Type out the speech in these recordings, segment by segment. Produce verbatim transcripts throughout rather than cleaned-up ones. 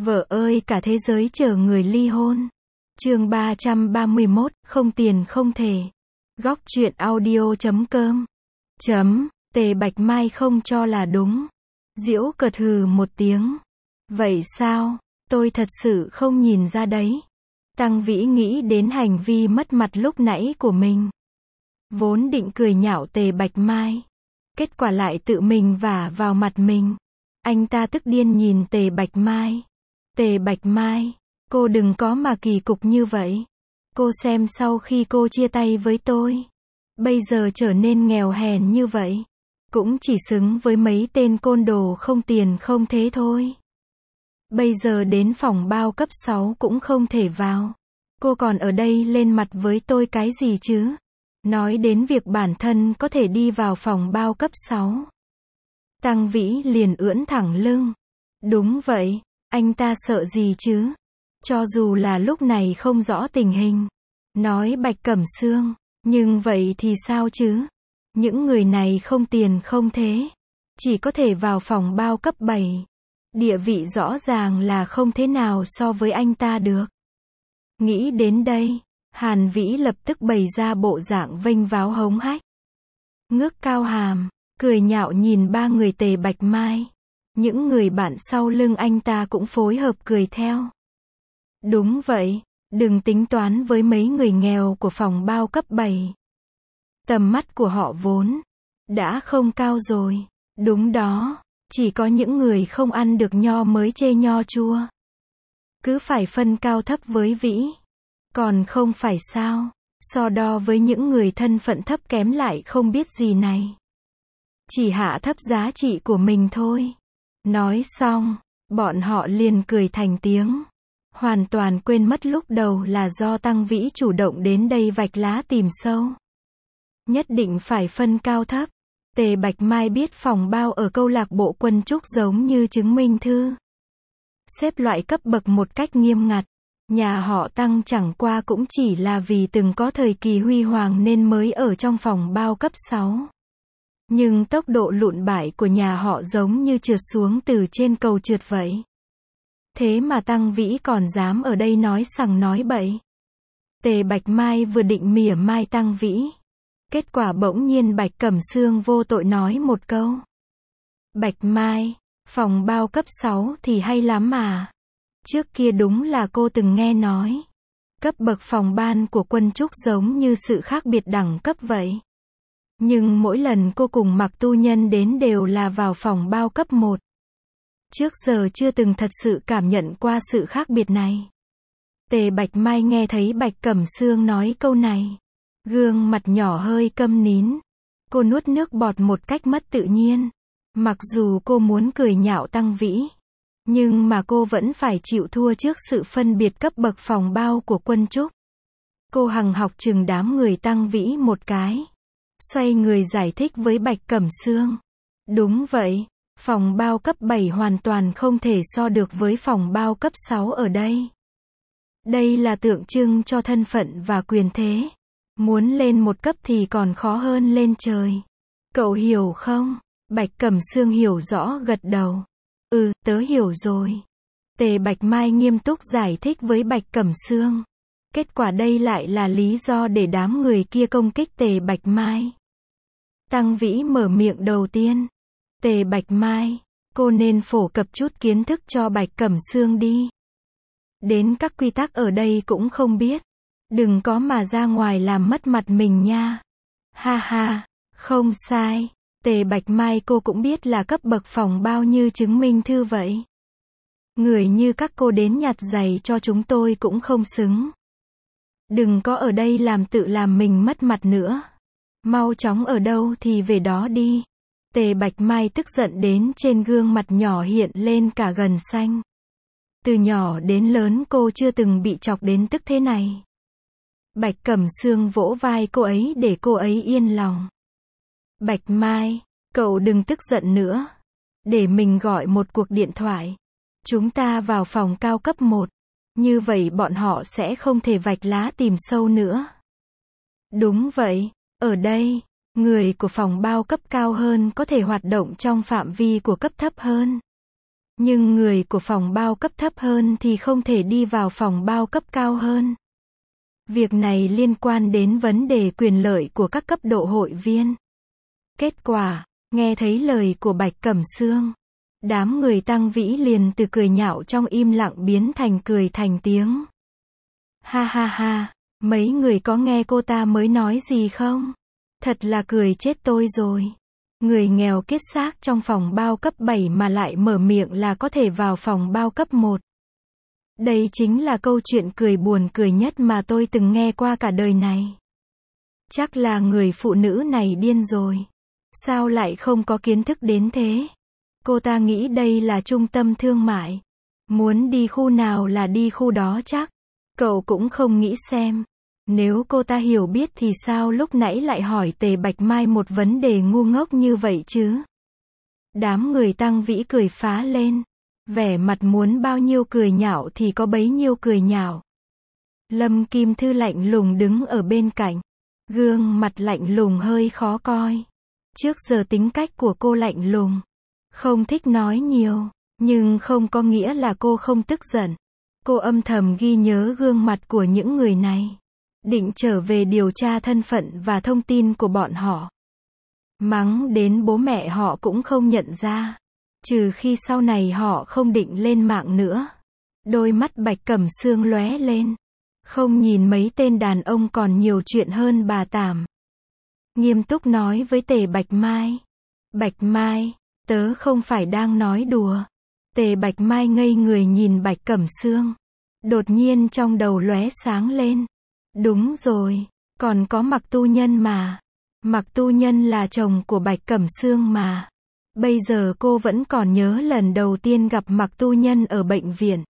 Vợ ơi cả thế giới chờ người ly hôn. Chương ba trăm ba mươi mốt, không tiền không thể. Góc truyện audio chấm com. Chấm, Tề Bạch Mai không cho là đúng. Diễu cợt hừ một tiếng. Vậy sao, tôi thật sự không nhìn ra đấy. Tăng Vĩ nghĩ đến hành vi mất mặt lúc nãy của mình. Vốn định cười nhạo Tề Bạch Mai. Kết quả lại tự mình vả vào mặt mình. Anh ta tức điên nhìn Tề Bạch Mai. Tề Bạch Mai, cô đừng có mà kỳ cục như vậy. Cô xem sau khi cô chia tay với tôi, bây giờ trở nên nghèo hèn như vậy. Cũng chỉ xứng với mấy tên côn đồ không tiền không thế thôi. Bây giờ đến phòng bao cấp sáu cũng không thể vào. Cô còn ở đây lên mặt với tôi cái gì chứ? Nói đến việc bản thân có thể đi vào phòng bao cấp sáu. Tăng Vĩ liền ưỡn thẳng lưng. Đúng vậy, anh ta sợ gì chứ? Cho dù là lúc này không rõ tình hình. Nói Bạch Cẩm Sương, nhưng vậy thì sao chứ? Những người này không tiền không thế. Chỉ có thể vào phòng bao cấp bảy. Địa vị rõ ràng là không thế nào so với anh ta được. Nghĩ đến đây, Hàn Vĩ lập tức bày ra bộ dạng vênh váo hống hách. Ngước cao hàm, cười nhạo nhìn ba người Tề Bạch Mai. Những người bạn sau lưng anh ta cũng phối hợp cười theo. Đúng vậy, đừng tính toán với mấy người nghèo của phòng bao cấp bảy. Tầm mắt của họ vốn đã không cao rồi. Đúng đó, chỉ có những người không ăn được nho mới chê nho chua. Cứ phải phân cao thấp với Vĩ. Còn không phải sao, so đo với những người thân phận thấp kém lại không biết gì này. Chỉ hạ thấp giá trị của mình thôi. Nói xong, bọn họ liền cười thành tiếng. Hoàn toàn quên mất lúc đầu là do Tăng Vĩ chủ động đến đây vạch lá tìm sâu. Nhất định phải phân cao thấp. Tề Bạch Mai biết phòng bao ở câu lạc bộ Quân Trúc giống như chứng minh thư. Xếp loại cấp bậc một cách nghiêm ngặt. Nhà họ Tăng chẳng qua cũng chỉ là vì từng có thời kỳ huy hoàng nên mới ở trong phòng bao cấp sáu. Nhưng tốc độ lụn bại của nhà họ giống như trượt xuống từ trên cầu trượt vậy. Thế mà Tăng Vĩ còn dám ở đây nói sằng nói bậy. Tề Bạch Mai vừa định mỉa mai Tăng Vĩ. Kết quả bỗng nhiên Bạch Cẩm Sương vô tội nói một câu. Bạch Mai, phòng bao cấp sáu thì hay lắm mà. Trước kia đúng là cô từng nghe nói. Cấp bậc phòng ban của Quân Trúc giống như sự khác biệt đẳng cấp vậy. Nhưng mỗi lần cô cùng Mạc Tu Nhân đến đều là vào phòng bao cấp một. Trước giờ chưa từng thật sự cảm nhận qua sự khác biệt này. Tề Bạch Mai nghe thấy Bạch Cẩm Sương nói câu này. Gương mặt nhỏ hơi câm nín. Cô nuốt nước bọt một cách mất tự nhiên. Mặc dù cô muốn cười nhạo Tăng Vĩ. Nhưng mà cô vẫn phải chịu thua trước sự phân biệt cấp bậc phòng bao của Quân Trúc. Cô hằng học chừng đám người Tăng Vĩ một cái. Xoay người giải thích với Bạch Cẩm Sương. Đúng vậy, phòng bao cấp bảy hoàn toàn không thể so được với phòng bao cấp sáu ở đây. Đây là tượng trưng cho thân phận và quyền thế. Muốn lên một cấp thì còn khó hơn lên trời. Cậu hiểu không? Bạch Cẩm Sương hiểu rõ gật đầu. Ừ, tớ hiểu rồi. Tề Bạch Mai nghiêm túc giải thích với Bạch Cẩm Sương. Kết quả đây lại là lý do để đám người kia công kích Tề Bạch Mai. Tăng Vĩ mở miệng đầu tiên. Tề Bạch Mai, cô nên phổ cập chút kiến thức cho Bạch Cẩm Sương đi. Đến các quy tắc ở đây cũng không biết. Đừng có mà ra ngoài làm mất mặt mình nha. Ha ha, không sai. Tề Bạch Mai cô cũng biết là cấp bậc phòng bao như chứng minh thư vậy. Người như các cô đến nhặt giày cho chúng tôi cũng không xứng. Đừng có ở đây làm tự làm mình mất mặt nữa. Mau chóng ở đâu thì về đó đi. Tề Bạch Mai tức giận đến trên gương mặt nhỏ hiện lên cả gần xanh. Từ nhỏ đến lớn cô chưa từng bị chọc đến tức thế này. Bạch Cẩm Sương vỗ vai cô ấy để cô ấy yên lòng. Bạch Mai, cậu đừng tức giận nữa. Để mình gọi một cuộc điện thoại. Chúng ta vào phòng cao cấp một. Như vậy bọn họ sẽ không thể vạch lá tìm sâu nữa. Đúng vậy, ở đây, người của phòng bao cấp cao hơn có thể hoạt động trong phạm vi của cấp thấp hơn. Nhưng người của phòng bao cấp thấp hơn thì không thể đi vào phòng bao cấp cao hơn. Việc này liên quan đến vấn đề quyền lợi của các cấp độ hội viên. Kết quả, nghe thấy lời của Bạch Cẩm Sương, đám người Tăng Vĩ liền từ cười nhạo trong im lặng biến thành cười thành tiếng. Ha ha ha, mấy người có nghe cô ta mới nói gì không? Thật là cười chết tôi rồi. Người nghèo kiết xác trong phòng bao cấp bảy mà lại mở miệng là có thể vào phòng bao cấp một. Đây chính là câu chuyện cười buồn cười nhất mà tôi từng nghe qua cả đời này. Chắc là người phụ nữ này điên rồi. Sao lại không có kiến thức đến thế? Cô ta nghĩ đây là trung tâm thương mại. Muốn đi khu nào là đi khu đó chắc. Cậu cũng không nghĩ xem. Nếu cô ta hiểu biết thì sao lúc nãy lại hỏi Tề Bạch Mai một vấn đề ngu ngốc như vậy chứ? Đám người Tăng Vĩ cười phá lên. Vẻ mặt muốn bao nhiêu cười nhạo thì có bấy nhiêu cười nhạo. Lâm Kim Thư lạnh lùng đứng ở bên cạnh. Gương mặt lạnh lùng hơi khó coi. Trước giờ tính cách của cô lạnh lùng. Không thích nói nhiều. Nhưng không có nghĩa là cô không tức giận. Cô âm thầm ghi nhớ gương mặt của những người này. Định trở về điều tra thân phận và thông tin của bọn họ. Mắng đến bố mẹ họ cũng không nhận ra. Trừ khi sau này họ không định lên mạng nữa. Đôi mắt Bạch Cẩm Sương lóe lên. Không nhìn mấy tên đàn ông còn nhiều chuyện hơn bà Tảm. Nghiêm túc nói với Tề Bạch Mai. Bạch Mai, tớ không phải đang nói đùa. Tề Bạch Mai ngây người nhìn Bạch Cẩm Sương. Đột nhiên trong đầu lóe sáng lên. Đúng rồi, còn có Mạc Tu Nhân mà. Mạc Tu Nhân là chồng của Bạch Cẩm Sương mà. Bây giờ cô vẫn còn nhớ lần đầu tiên gặp Mạc Tu Nhân ở bệnh viện.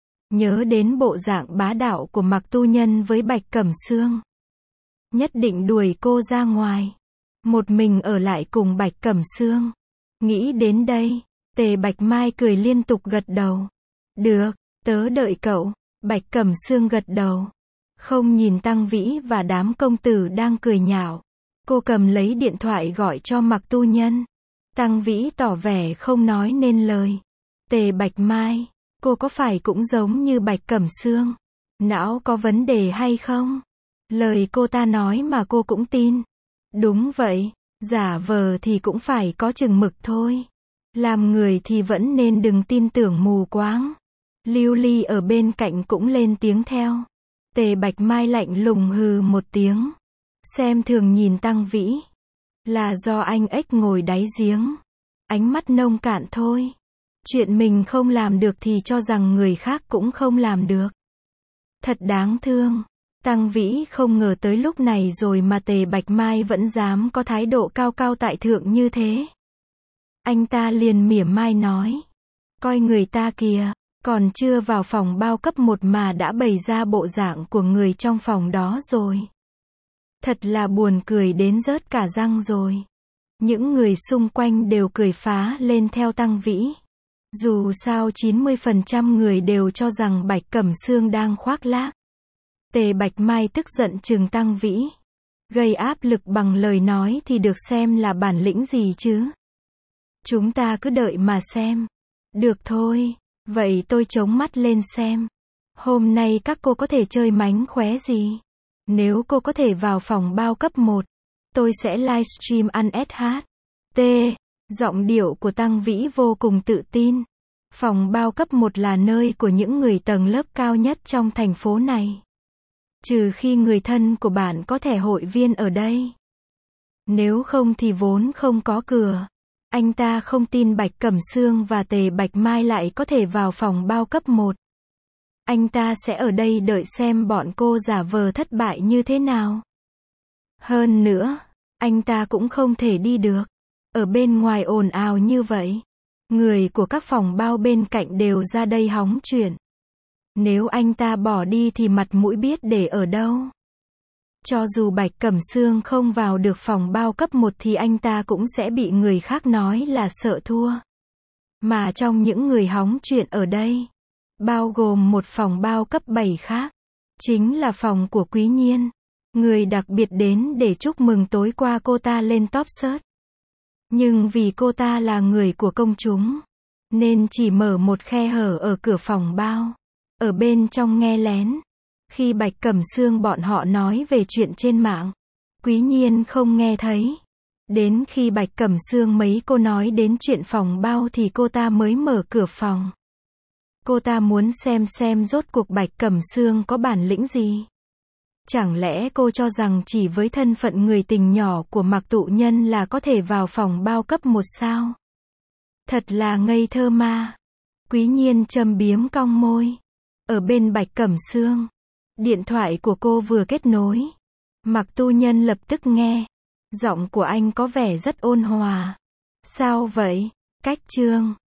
Nhớ đến bộ dạng bá đạo của Mạc Tu Nhân với Bạch Cẩm Sương. Nhất định đuổi cô ra ngoài. Một mình ở lại cùng Bạch Cẩm Sương. Nghĩ đến đây, Tề Bạch Mai cười liên tục gật đầu. Được, tớ đợi cậu. Bạch Cẩm Sương gật đầu. Không nhìn Tăng Vĩ và đám công tử đang cười nhạo. Cô cầm lấy điện thoại gọi cho Mạc Tu Nhân. Tăng Vĩ tỏ vẻ không nói nên lời. Tề Bạch Mai, cô có phải cũng giống như Bạch Cẩm Sương? Não có vấn đề hay không? Lời cô ta nói mà cô cũng tin. Đúng vậy, giả vờ thì cũng phải có chừng mực thôi. Làm người thì vẫn nên đừng tin tưởng mù quáng. Lưu Ly ở bên cạnh cũng lên tiếng theo. Tề Bạch Mai lạnh lùng hừ một tiếng. Xem thường nhìn Tăng Vĩ. Là do anh ếch ngồi đáy giếng. Ánh mắt nông cạn thôi. Chuyện mình không làm được thì cho rằng người khác cũng không làm được. Thật đáng thương. Tăng Vĩ không ngờ tới lúc này rồi mà Tề Bạch Mai vẫn dám có thái độ cao cao tại thượng như thế. Anh ta liền mỉa mai nói. Coi người ta kìa, còn chưa vào phòng bao cấp một mà đã bày ra bộ dạng của người trong phòng đó rồi. Thật là buồn cười đến rớt cả răng rồi. Những người xung quanh đều cười phá lên theo Tăng Vĩ. Dù sao chín mươi phần trăm người đều cho rằng Bạch Cẩm Sương đang khoác lác. Tề Bạch Mai tức giận trừng Tăng Vĩ. Gây áp lực bằng lời nói thì được xem là bản lĩnh gì chứ. Chúng ta cứ đợi mà xem. Được thôi, vậy tôi chống mắt lên xem. Hôm nay các cô có thể chơi mánh khóe gì? Nếu cô có thể vào phòng bao cấp một, tôi sẽ livestream ăn ét hát. T. Giọng điệu của Tăng Vĩ vô cùng tự tin. Phòng bao cấp một là nơi của những người tầng lớp cao nhất trong thành phố này. Trừ khi người thân của bạn có thẻ hội viên ở đây. Nếu không thì vốn không có cửa. Anh ta không tin Bạch Cẩm Sương và Tề Bạch Mai lại có thể vào phòng bao cấp một. Anh ta sẽ ở đây đợi xem bọn cô giả vờ thất bại như thế nào. Hơn nữa, anh ta cũng không thể đi được. Ở bên ngoài ồn ào như vậy. Người của các phòng bao bên cạnh đều ra đây hóng chuyện. Nếu anh ta bỏ đi thì mặt mũi biết để ở đâu. Cho dù Bạch Cẩm Sương không vào được phòng bao cấp một thì anh ta cũng sẽ bị người khác nói là sợ thua. Mà trong những người hóng chuyện ở đây, bao gồm một phòng bao cấp bảy khác, chính là phòng của Quý Nhiên. Người đặc biệt đến để chúc mừng tối qua cô ta lên top search. Nhưng vì cô ta là người của công chúng, nên chỉ mở một khe hở ở cửa phòng bao. Ở bên trong nghe lén. Khi Bạch Cẩm Sương bọn họ nói về chuyện trên mạng, Quý Nhiên không nghe thấy. Đến khi Bạch Cẩm Sương mấy cô nói đến chuyện phòng bao thì cô ta mới mở cửa phòng. Cô ta muốn xem xem rốt cuộc Bạch Cẩm Sương có bản lĩnh gì. Chẳng lẽ cô cho rằng chỉ với thân phận người tình nhỏ của Mạc Tụ Nhân là có thể vào phòng bao cấp một sao? Thật là ngây thơ ma. Quý Nhiên châm biếm cong môi. Ở bên Bạch Cẩm Sương, điện thoại của cô vừa kết nối. Mạc Tụ Nhân lập tức nghe. Giọng của anh có vẻ rất ôn hòa. Sao vậy? Cách Trương.